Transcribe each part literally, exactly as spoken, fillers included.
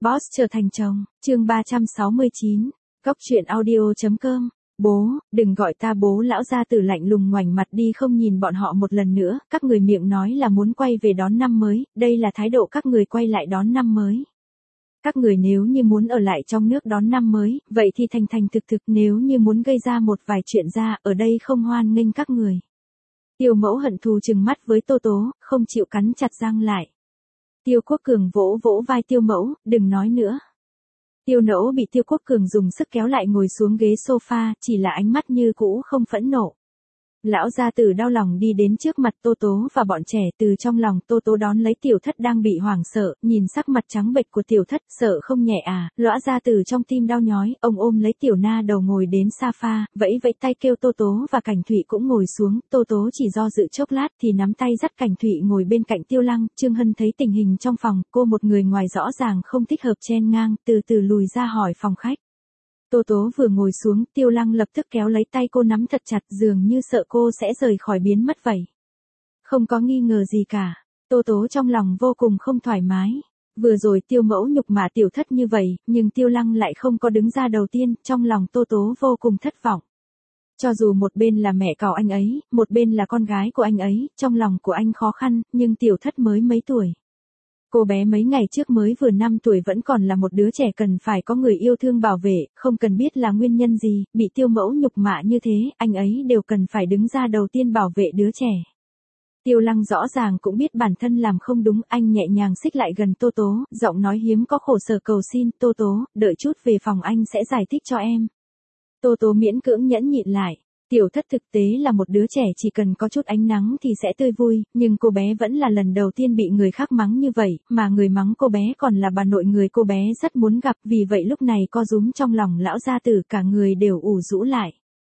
Boss trở thành chồng, chương ba trăm sáu mươi chín, Cóc truyện audio.com. Bố, đừng gọi ta bố. Lão gia tử lạnh lùng ngoảnh mặt đi không nhìn bọn họ một lần nữa, các người miệng nói là muốn quay về đón năm mới, đây là thái độ các người quay lại đón năm mới. Các người nếu như muốn ở lại trong nước đón năm mới, vậy thì thành thành thực thực, nếu như muốn gây ra một vài chuyện ra, ở đây không hoan nghênh các người. Tiêu Mẫu hận thù trừng mắt với Tô Tố, không chịu cắn chặt răng lại. Tiêu Quốc Cường vỗ vỗ vai Tiêu Mẫu, đừng nói nữa. Tiêu Nỗ bị Tiêu Quốc Cường dùng sức kéo lại ngồi xuống ghế sofa, chỉ là ánh mắt như cũ không phẫn nộ. Lão gia tử đau lòng đi đến trước mặt Tô Tố và bọn trẻ, từ trong lòng Tô Tố đón lấy Tiểu Thất đang bị hoảng sợ, nhìn sắc mặt trắng bệch của Tiểu Thất, sợ không nhẹ à, Lão gia tử trong tim đau nhói, ông ôm lấy Tiểu Na đầu ngồi đến sofa, vẫy vẫy tay kêu Tô Tố và Cảnh Thụy cũng ngồi xuống, Tô Tố chỉ do dự chốc lát thì nắm tay dắt Cảnh Thụy ngồi bên cạnh Tiêu Lăng. Trương Hân thấy tình hình trong phòng, cô một người ngoài rõ ràng không thích hợp chen ngang, từ từ lùi ra hỏi phòng khách. Tô Tố vừa ngồi xuống, Tiêu Lăng lập tức kéo lấy tay cô nắm thật chặt, dường như sợ cô sẽ rời khỏi biến mất vậy. Không có nghi ngờ gì cả, Tô Tố trong lòng vô cùng không thoải mái. Vừa rồi Tiêu Mẫu nhục mạ Tiểu Thất như vậy, nhưng Tiêu Lăng lại không có đứng ra đầu tiên, trong lòng Tô Tố vô cùng thất vọng. Cho dù một bên là mẹ cào anh ấy, một bên là con gái của anh ấy, trong lòng của anh khó khăn, nhưng Tiểu Thất mới mấy tuổi. Cô bé mấy ngày trước mới vừa năm tuổi vẫn còn là một đứa trẻ cần phải có người yêu thương bảo vệ, không cần biết là nguyên nhân gì, bị Tiêu Mẫu nhục mạ như thế, anh ấy đều cần phải đứng ra đầu tiên bảo vệ đứa trẻ. Tiêu Lăng rõ ràng cũng biết bản thân làm không đúng, anh nhẹ nhàng xích lại gần Tô Tố, giọng nói hiếm có khổ sở cầu xin, Tô Tố, đợi chút về phòng anh sẽ giải thích cho em. Tô Tố miễn cưỡng nhẫn nhịn lại. Tiểu Thất thực tế là một đứa trẻ chỉ cần có chút ánh nắng thì sẽ tươi vui, nhưng cô bé vẫn là lần đầu tiên bị người khác mắng như vậy, mà người mắng cô bé còn là bà nội người cô bé rất muốn gặp, vì vậy lúc này co rúm trong lòng lão gia tử cả người đều ủ rũ lại.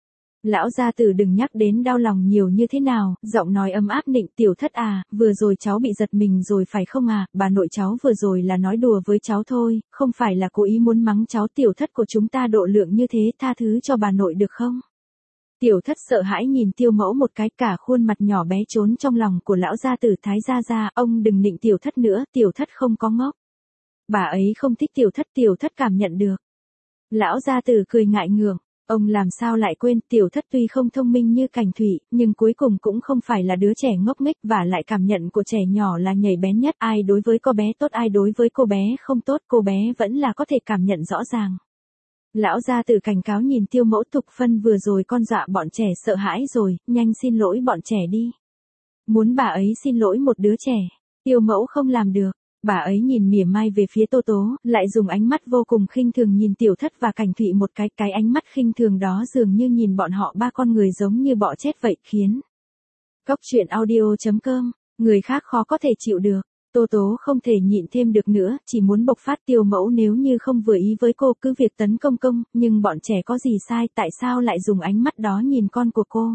Lão gia tử đừng nhắc đến đau lòng nhiều như thế nào, giọng nói ấm áp nịnh, Tiểu Thất à, vừa rồi cháu bị giật mình rồi phải không à, bà nội cháu vừa rồi là nói đùa với cháu thôi, không phải là cố ý muốn mắng cháu. Tiểu Thất của chúng ta độ lượng như thế, tha thứ cho bà nội được không? Tiểu Thất sợ hãi nhìn Tiêu Mẫu một cái, cả khuôn mặt nhỏ bé trốn trong lòng của lão gia tử. Thái gia gia, ông đừng nịnh Tiểu Thất nữa, Tiểu Thất không có ngốc. Bà ấy không thích Tiểu Thất, Tiểu Thất cảm nhận được. Lão gia tử cười ngại ngường, ông làm sao lại quên, Tiểu Thất tuy không thông minh như Cảnh Thụy, nhưng cuối cùng cũng không phải là đứa trẻ ngốc nghếch, và lại cảm nhận của trẻ nhỏ là nhạy bén nhất, ai đối với cô bé tốt ai đối với cô bé không tốt, cô bé vẫn là có thể cảm nhận rõ ràng. Lão gia tử cảnh cáo nhìn Tiêu Mẫu, Thục Phân vừa rồi con dọa bọn trẻ sợ hãi rồi, nhanh xin lỗi bọn trẻ đi. Muốn bà ấy xin lỗi một đứa trẻ, Tiêu Mẫu không làm được. Bà ấy nhìn mỉa mai về phía Tô Tố, lại dùng ánh mắt vô cùng khinh thường nhìn Tiểu Thất và Cảnh Thụy một cái, cái ánh mắt khinh thường đó dường như nhìn bọn họ ba con người giống như bọ chết vậy, khiến Cóc truyện audio.com, người khác khó có thể chịu được. Tô Tố không thể nhịn thêm được nữa, chỉ muốn bộc phát. Tiêu Mẫu nếu như không vừa ý với cô cứ việc tấn công công, nhưng bọn trẻ có gì sai, tại sao lại dùng ánh mắt đó nhìn con của cô?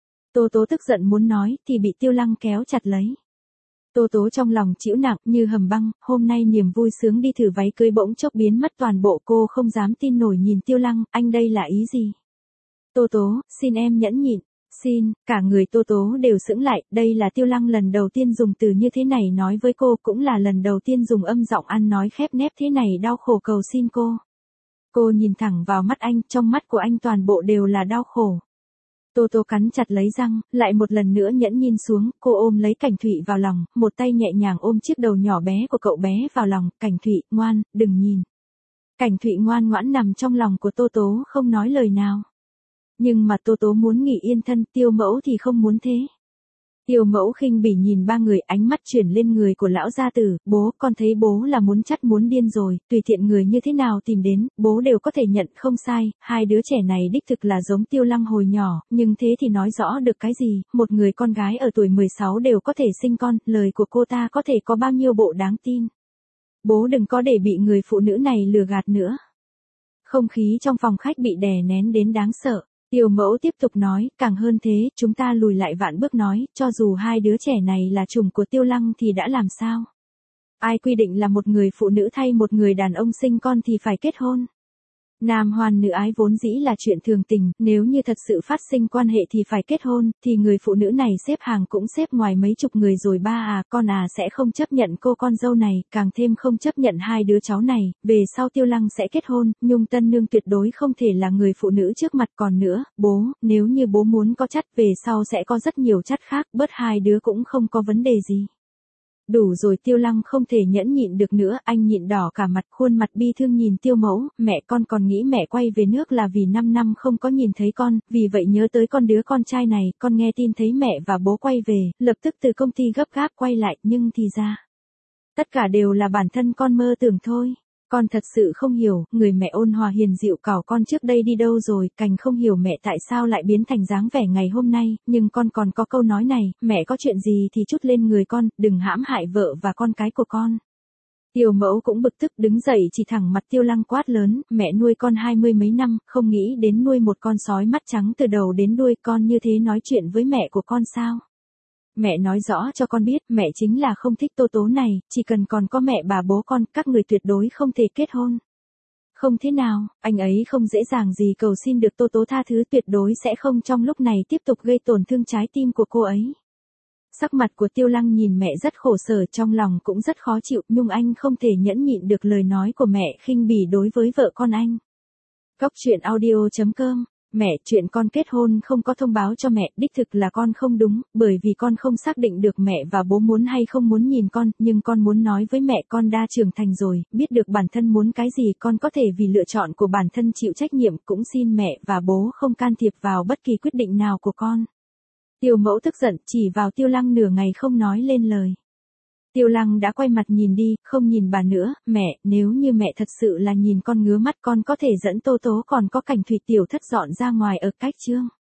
Tô Tố tức giận muốn nói, thì bị Tiêu Lăng kéo chặt lấy. Tô Tố trong lòng chịu nặng như hầm băng, hôm nay niềm vui sướng đi thử váy cưới bỗng chốc biến mất toàn bộ, cô không dám tin nổi nhìn Tiêu Lăng, anh đây là ý gì? Tô Tố, xin em nhẫn nhịn. Xin, cả người Tô Tố đều sững lại, đây là Tiêu Lăng lần đầu tiên dùng từ như thế này nói với cô, cũng là lần đầu tiên dùng âm giọng ăn nói khép nép thế này đau khổ cầu xin cô. Cô nhìn thẳng vào mắt anh, trong mắt của anh toàn bộ đều là đau khổ. Tô Tố cắn chặt lấy răng, lại một lần nữa nhẫn nhìn xuống, cô ôm lấy Cảnh Thụy vào lòng, một tay nhẹ nhàng ôm chiếc đầu nhỏ bé của cậu bé vào lòng, Cảnh Thụy, ngoan, đừng nhìn. Cảnh Thụy ngoan ngoãn nằm trong lòng của Tô Tố không nói lời nào. Nhưng mà Tô Tố muốn nghỉ yên thân, Tiêu Mẫu thì không muốn thế. Tiêu Mẫu khinh bỉ nhìn ba người, ánh mắt chuyển lên người của lão gia tử, bố, con thấy bố là muốn chắt muốn điên rồi, tùy tiện người như thế nào tìm đến, bố đều có thể nhận không sai, hai đứa trẻ này đích thực là giống Tiêu Lăng hồi nhỏ, nhưng thế thì nói rõ được cái gì, một người con gái ở tuổi mười sáu đều có thể sinh con, lời của cô ta có thể có bao nhiêu bộ đáng tin. Bố đừng có để bị người phụ nữ này lừa gạt nữa. Không khí trong phòng khách bị đè nén đến đáng sợ. Tiêu Mẫu tiếp tục nói, càng hơn thế, chúng ta lùi lại vạn bước nói, cho dù hai đứa trẻ này là chủng của Tiêu Lăng thì đã làm sao? Ai quy định là một người phụ nữ thay một người đàn ông sinh con thì phải kết hôn? Nam hoan nữ ái vốn dĩ là chuyện thường tình, nếu như thật sự phát sinh quan hệ thì phải kết hôn, thì người phụ nữ này xếp hàng cũng xếp ngoài mấy chục người rồi ba à, con à sẽ không chấp nhận cô con dâu này, càng thêm không chấp nhận hai đứa cháu này, về sau Tiêu Lăng sẽ kết hôn, Nhung tân nương tuyệt đối không thể là người phụ nữ trước mặt. Còn nữa, bố, nếu như bố muốn có chắt về sau sẽ có rất nhiều chắt khác, bớt hai đứa cũng không có vấn đề gì. Đủ rồi, Tiêu Lăng không thể nhẫn nhịn được nữa, anh nhịn đỏ cả mặt, khuôn mặt bi thương nhìn Tiêu Mẫu, mẹ con còn nghĩ mẹ quay về nước là vì năm năm không có nhìn thấy con, vì vậy nhớ tới con đứa con trai này, con nghe tin thấy mẹ và bố quay về, lập tức từ công ty gấp gáp quay lại, nhưng thì ra, tất cả đều là bản thân con mơ tưởng thôi. Con thật sự không hiểu, người mẹ ôn hòa hiền dịu cảo con trước đây đi đâu rồi, cành không hiểu mẹ tại sao lại biến thành dáng vẻ ngày hôm nay, nhưng con còn có câu nói này, mẹ có chuyện gì thì trút lên người con, đừng hãm hại vợ và con cái của con. Tiêu Mẫu cũng bực tức đứng dậy chỉ thẳng mặt Tiêu Lăng quát lớn, mẹ nuôi con hai mươi mấy năm, không nghĩ đến nuôi một con sói mắt trắng từ đầu đến đuôi, con như thế nói chuyện với mẹ của con sao? Mẹ nói rõ cho con biết, mẹ chính là không thích Tô Tố này, chỉ cần còn có mẹ bà bố con, các người tuyệt đối không thể kết hôn. Không thế nào, anh ấy không dễ dàng gì cầu xin được Tô Tố tha thứ, tuyệt đối sẽ không trong lúc này tiếp tục gây tổn thương trái tim của cô ấy. Sắc mặt của Tiêu Lăng nhìn mẹ rất khổ sở, trong lòng cũng rất khó chịu, nhưng anh không thể nhẫn nhịn được lời nói của mẹ khinh bỉ đối với vợ con anh. Cóc truyện audio chấm com. Mẹ, chuyện con kết hôn không có thông báo cho mẹ, đích thực là con không đúng, bởi vì con không xác định được mẹ và bố muốn hay không muốn nhìn con, nhưng con muốn nói với mẹ con đã trưởng thành rồi, biết được bản thân muốn cái gì, con có thể vì lựa chọn của bản thân chịu trách nhiệm, cũng xin mẹ và bố không can thiệp vào bất kỳ quyết định nào của con. Tiêu Mẫu tức giận, chỉ vào Tiêu Lăng nửa ngày không nói lên lời. Tiêu Lăng đã quay mặt nhìn đi, không nhìn bà nữa, mẹ, nếu như mẹ thật sự là nhìn con ngứa mắt, con có thể dẫn Tô Tố còn có Cảnh Thủy tiểu thất dọn ra ngoài ở cách chương.